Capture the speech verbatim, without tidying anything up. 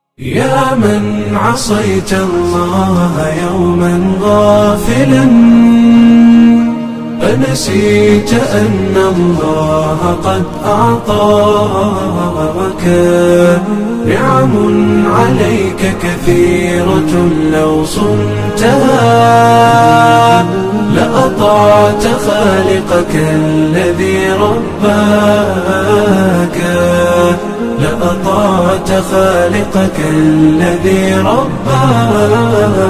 يا من عصيت الله يوما غافلا، أنسيت أن الله قد أعطاك نعم عليك كثيرة، لو صنتها لأطعت خالقك الذي رباك، لأطعت خالقك الذي رباك.